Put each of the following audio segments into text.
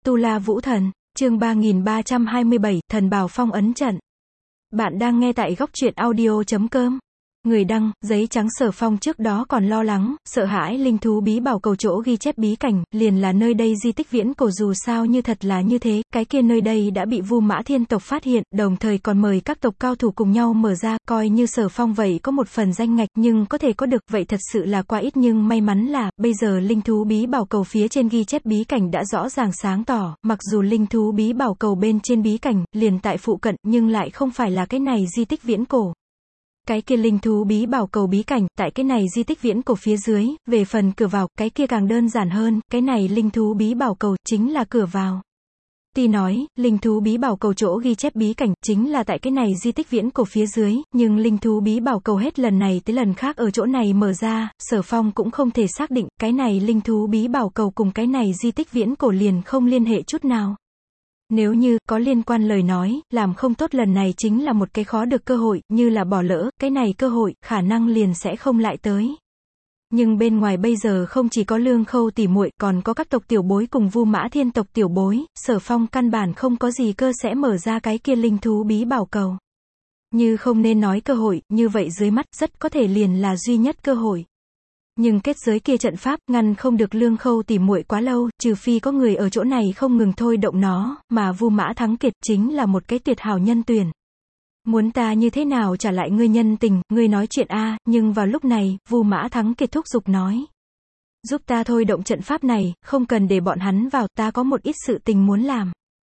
Tu La Vũ Thần, chương 3327, Thần Bảo Phong ấn trận. Bạn đang nghe tại góc truyện audio.com. Người đăng, giấy trắng. Sở Phong trước đó còn lo lắng, sợ hãi linh thú bí bảo cầu chỗ ghi chép bí cảnh, liền là nơi đây di tích viễn cổ, dù sao như thật là như thế, cái kia nơi đây đã bị Vu Mã Thiên tộc phát hiện, đồng thời còn mời các tộc cao thủ cùng nhau mở ra, coi như Sở Phong vậy có một phần danh ngạch, nhưng có thể có được, vậy thật sự là quá ít. Nhưng may mắn là, bây giờ linh thú bí bảo cầu phía trên ghi chép bí cảnh đã rõ ràng sáng tỏ, mặc dù linh thú bí bảo cầu bên trên bí cảnh, liền tại phụ cận, nhưng lại không phải là cái này di tích viễn cổ. Cái kia linh thú bí bảo cầu bí cảnh, tại cái này di tích viễn cổ phía dưới, về phần cửa vào, cái kia càng đơn giản hơn, cái này linh thú bí bảo cầu, chính là cửa vào. Tuy nói, linh thú bí bảo cầu chỗ ghi chép bí cảnh, chính là tại cái này di tích viễn cổ phía dưới, nhưng linh thú bí bảo cầu hết lần này tới lần khác ở chỗ này mở ra, Sở Phong cũng không thể xác định, cái này linh thú bí bảo cầu cùng cái này di tích viễn cổ liền không liên hệ chút nào. Nếu như có liên quan lời nói, làm không tốt lần này chính là một cái khó được cơ hội, như là bỏ lỡ, cái này cơ hội, khả năng liền sẽ không lại tới. Nhưng bên ngoài bây giờ không chỉ có Lương Khâu tỉ muội, còn có các tộc tiểu bối cùng Vu Mã Thiên tộc tiểu bối, Sở Phong căn bản không có gì cơ sẽ mở ra cái kia linh thú bí bảo cầu. Như không nên nói cơ hội, như vậy dưới mắt, rất có thể liền là duy nhất cơ hội. Nhưng kết giới kia trận pháp, ngăn không được Lương Khâu tỉ muội quá lâu, trừ phi có người ở chỗ này không ngừng thôi động nó, mà Vu Mã Thắng Kiệt chính là một cái tuyệt hảo nhân tuyển. Muốn ta như thế nào trả lại ngươi nhân tình, ngươi nói chuyện a, nhưng vào lúc này, Vu Mã Thắng Kiệt thúc giục nói. Giúp ta thôi động trận pháp này, không cần để bọn hắn vào, ta có một ít sự tình muốn làm.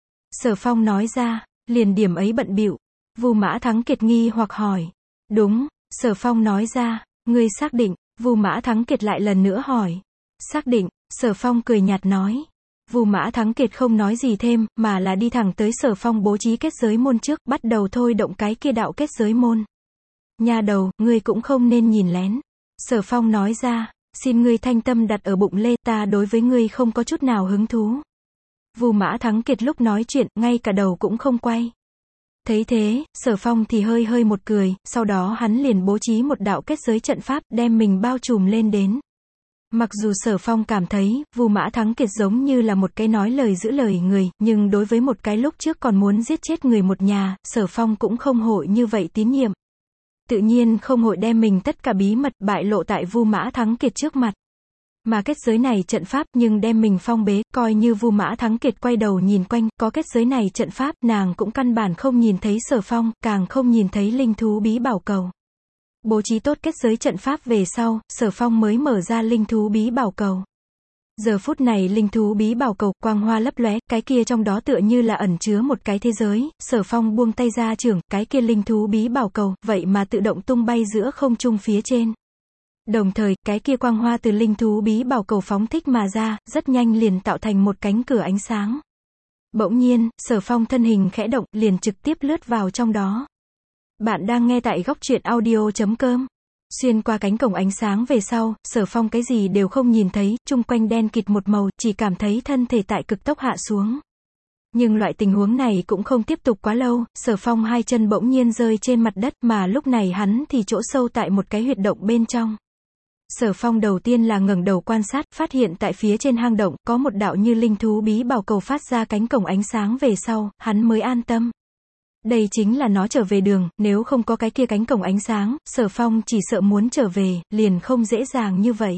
Sở Phong nói ra, liền điểm ấy bận bịu. Vu Mã Thắng Kiệt nghi hoặc hỏi. Đúng, Sở Phong nói ra, ngươi xác định. Vu Mã Thắng Kiệt lại lần nữa hỏi. Xác định, Sở Phong cười nhạt nói. Vu Mã Thắng Kiệt không nói gì thêm, mà là đi thẳng tới Sở Phong bố trí kết giới môn trước, bắt đầu thôi động cái kia đạo kết giới môn. Nha đầu, ngươi cũng không nên nhìn lén. Sở Phong nói ra, xin ngươi thanh tâm đặt ở bụng lê, ta đối với ngươi không có chút nào hứng thú. Vu Mã Thắng Kiệt lúc nói chuyện, ngay cả đầu cũng không quay. Thấy thế, Sở Phong thì hơi một cười, sau đó hắn liền bố trí một đạo kết giới trận pháp, đem mình bao trùm lên đến. Mặc dù Sở Phong cảm thấy, Vu Mã Thắng Kiệt giống như là một cái nói lời giữ lời người, nhưng đối với một cái lúc trước còn muốn giết chết người một nhà, Sở Phong cũng không hội như vậy tín nhiệm. Tự nhiên không hội đem mình tất cả bí mật bại lộ tại Vu Mã Thắng Kiệt trước mặt. Mà kết giới này trận pháp, nhưng đem mình phong bế, coi như Vu Mã Thắng Kiệt quay đầu nhìn quanh, có kết giới này trận pháp, nàng cũng căn bản không nhìn thấy Sở Phong, càng không nhìn thấy linh thú bí bảo cầu. Bố trí tốt kết giới trận pháp về sau, Sở Phong mới mở ra linh thú bí bảo cầu. Giờ phút này linh thú bí bảo cầu, quang hoa lấp lóe, cái kia trong đó tựa như là ẩn chứa một cái thế giới, Sở Phong buông tay ra chưởng, cái kia linh thú bí bảo cầu, vậy mà tự động tung bay giữa không trung phía trên. Đồng thời, cái kia quang hoa từ linh thú bí bảo cầu phóng thích mà ra, rất nhanh liền tạo thành một cánh cửa ánh sáng. Bỗng nhiên, Sở Phong thân hình khẽ động, liền trực tiếp lướt vào trong đó. Bạn đang nghe tại góc truyện audio.com. Xuyên qua cánh cổng ánh sáng về sau, Sở Phong cái gì đều không nhìn thấy, chung quanh đen kịt một màu, chỉ cảm thấy thân thể tại cực tốc hạ xuống. Nhưng loại tình huống này cũng không tiếp tục quá lâu, Sở Phong hai chân bỗng nhiên rơi trên mặt đất, mà lúc này hắn thì chỗ sâu tại một cái huyệt động bên trong. Sở Phong đầu tiên là ngẩng đầu quan sát, phát hiện tại phía trên hang động, có một đạo như linh thú bí bảo cầu phát ra cánh cổng ánh sáng về sau, hắn mới an tâm. Đây chính là nó trở về đường, nếu không có cái kia cánh cổng ánh sáng, Sở Phong chỉ sợ muốn trở về, liền không dễ dàng như vậy.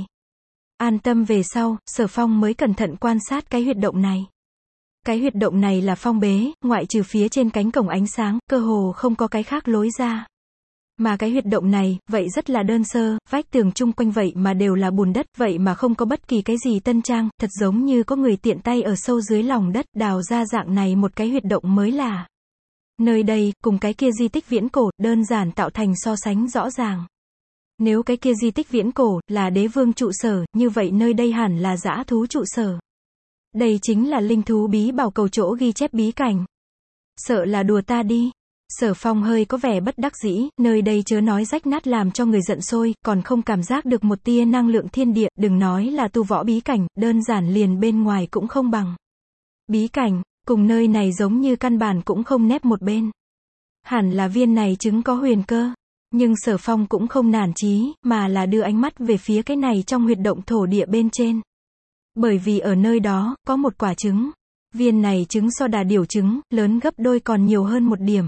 An tâm về sau, Sở Phong mới cẩn thận quan sát cái huyệt động này. Cái huyệt động này là phong bế, ngoại trừ phía trên cánh cổng ánh sáng, cơ hồ không có cái khác lối ra. Mà cái huyệt động này, vậy rất là đơn sơ, vách tường chung quanh vậy mà đều là bùn đất, vậy mà không có bất kỳ cái gì tân trang, thật giống như có người tiện tay ở sâu dưới lòng đất, đào ra dạng này một cái huyệt động mới lạ. Nơi đây, cùng cái kia di tích viễn cổ, đơn giản tạo thành so sánh rõ ràng. Nếu cái kia di tích viễn cổ, là đế vương trụ sở, như vậy nơi đây hẳn là dã thú trụ sở. Đây chính là linh thú bí bảo cầu chỗ ghi chép bí cảnh. Sợ là đùa ta đi. Sở Phong hơi có vẻ bất đắc dĩ, nơi đây chớ nói rách nát làm cho người giận sôi, còn không cảm giác được một tia năng lượng thiên địa, đừng nói là tu võ bí cảnh, đơn giản liền bên ngoài cũng không bằng. Bí cảnh, cùng nơi này giống như căn bản cũng không nép một bên. Hẳn là viên này chứng có huyền cơ. Nhưng Sở Phong cũng không nản chí, mà là đưa ánh mắt về phía cái này trong huyệt động thổ địa bên trên. Bởi vì ở nơi đó, có một quả trứng. Viên này trứng so đà điểu trứng, lớn gấp đôi còn nhiều hơn một điểm.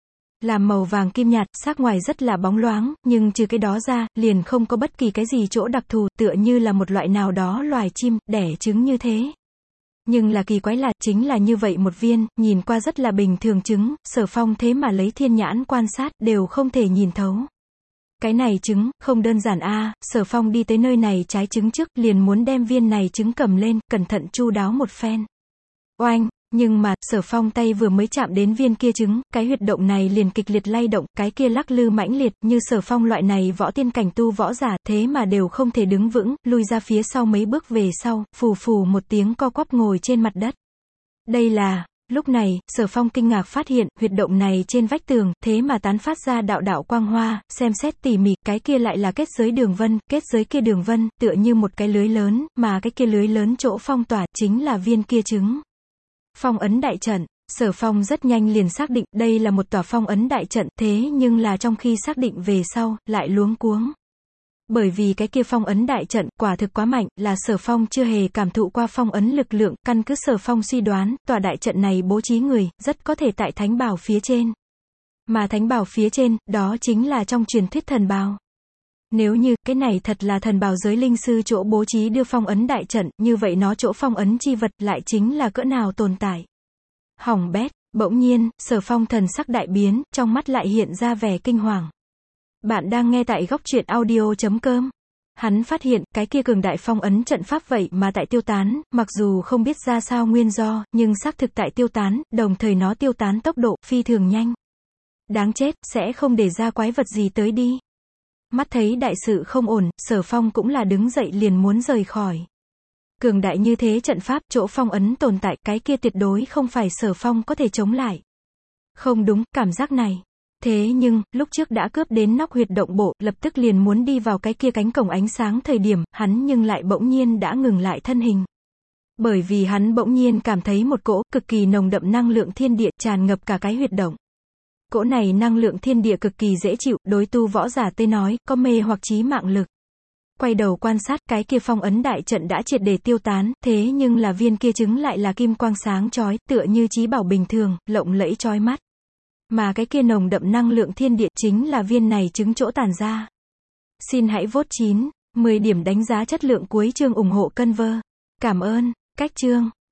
Làm màu vàng kim nhạt, sắc ngoài rất là bóng loáng, nhưng trừ cái đó ra, liền không có bất kỳ cái gì chỗ đặc thù, tựa như là một loại nào đó loài chim, đẻ trứng như thế. Nhưng là kỳ quái là, chính là như vậy một viên, nhìn qua rất là bình thường trứng, Sở Phong thế mà lấy thiên nhãn quan sát, đều không thể nhìn thấu. Cái này trứng, không đơn giản a. Sở Phong đi tới nơi này trái trứng trước, liền muốn đem viên này trứng cầm lên, cẩn thận chu đáo một phen. Oanh, nhưng mà, Sở Phong tay vừa mới chạm đến viên kia trứng, cái huyệt động này liền kịch liệt lay động, cái kia lắc lư mãnh liệt, như Sở Phong loại này võ tiên cảnh tu võ giả, thế mà đều không thể đứng vững, lui ra phía sau mấy bước về sau, phù phù một tiếng co quắp ngồi trên mặt đất. Đây là... Lúc này, Sở Phong kinh ngạc phát hiện, huyệt động này trên vách tường, thế mà tán phát ra đạo đạo quang hoa, xem xét tỉ mỉ, cái kia lại là kết giới đường vân, kết giới kia đường vân, tựa như một cái lưới lớn, mà cái kia lưới lớn chỗ phong tỏa, chính là viên kia trứng. Phong ấn đại trận, Sở Phong rất nhanh liền xác định, đây là một tòa phong ấn đại trận, thế nhưng là trong khi xác định về sau, lại luống cuống. Bởi vì cái kia phong ấn đại trận, quả thực quá mạnh, là Sở Phong chưa hề cảm thụ qua phong ấn lực lượng, căn cứ Sở Phong suy đoán, tòa đại trận này bố trí người, rất có thể tại thánh bảo phía trên. Mà thánh bảo phía trên, đó chính là trong truyền thuyết thần bào. Nếu như, cái này thật là thần bào giới linh sư chỗ bố trí đưa phong ấn đại trận, như vậy nó chỗ phong ấn chi vật, lại chính là cỡ nào tồn tại. Hỏng bét, bỗng nhiên, Sở Phong thần sắc đại biến, trong mắt lại hiện ra vẻ kinh hoàng. Bạn đang nghe tại góc truyện audio.com. Hắn phát hiện, cái kia cường đại phong ấn trận pháp vậy mà tại tiêu tán, mặc dù không biết ra sao nguyên do, nhưng xác thực tại tiêu tán, đồng thời nó tiêu tán tốc độ, phi thường nhanh. Đáng chết, sẽ không để ra quái vật gì tới đi. Mắt thấy đại sự không ổn, Sở Phong cũng là đứng dậy liền muốn rời khỏi. Cường đại như thế trận pháp, chỗ phong ấn tồn tại, cái kia tuyệt đối không phải Sở Phong có thể chống lại. Không đúng, cảm giác này. Thế nhưng, lúc trước đã cướp đến nóc huyệt động bộ, lập tức liền muốn đi vào cái kia cánh cổng ánh sáng thời điểm, hắn nhưng lại bỗng nhiên đã ngừng lại thân hình. Bởi vì hắn bỗng nhiên cảm thấy một cỗ, cực kỳ nồng đậm năng lượng thiên địa, tràn ngập cả cái huyệt động. Cỗ này năng lượng thiên địa cực kỳ dễ chịu, đối tu võ giả tới nói, có mê hoặc chí mạng lực. Quay đầu quan sát, cái kia phong ấn đại trận đã triệt để tiêu tán, thế nhưng là viên kia trứng lại là kim quang sáng chói, tựa như chí bảo bình thường, lộng lẫy chói mắt. Mà cái kia nồng đậm năng lượng thiên địa chính là viên này trứng chỗ tản ra. Xin hãy vote 9, 10 điểm đánh giá chất lượng cuối chương ủng hộ Conver. Cảm ơn, cách chương.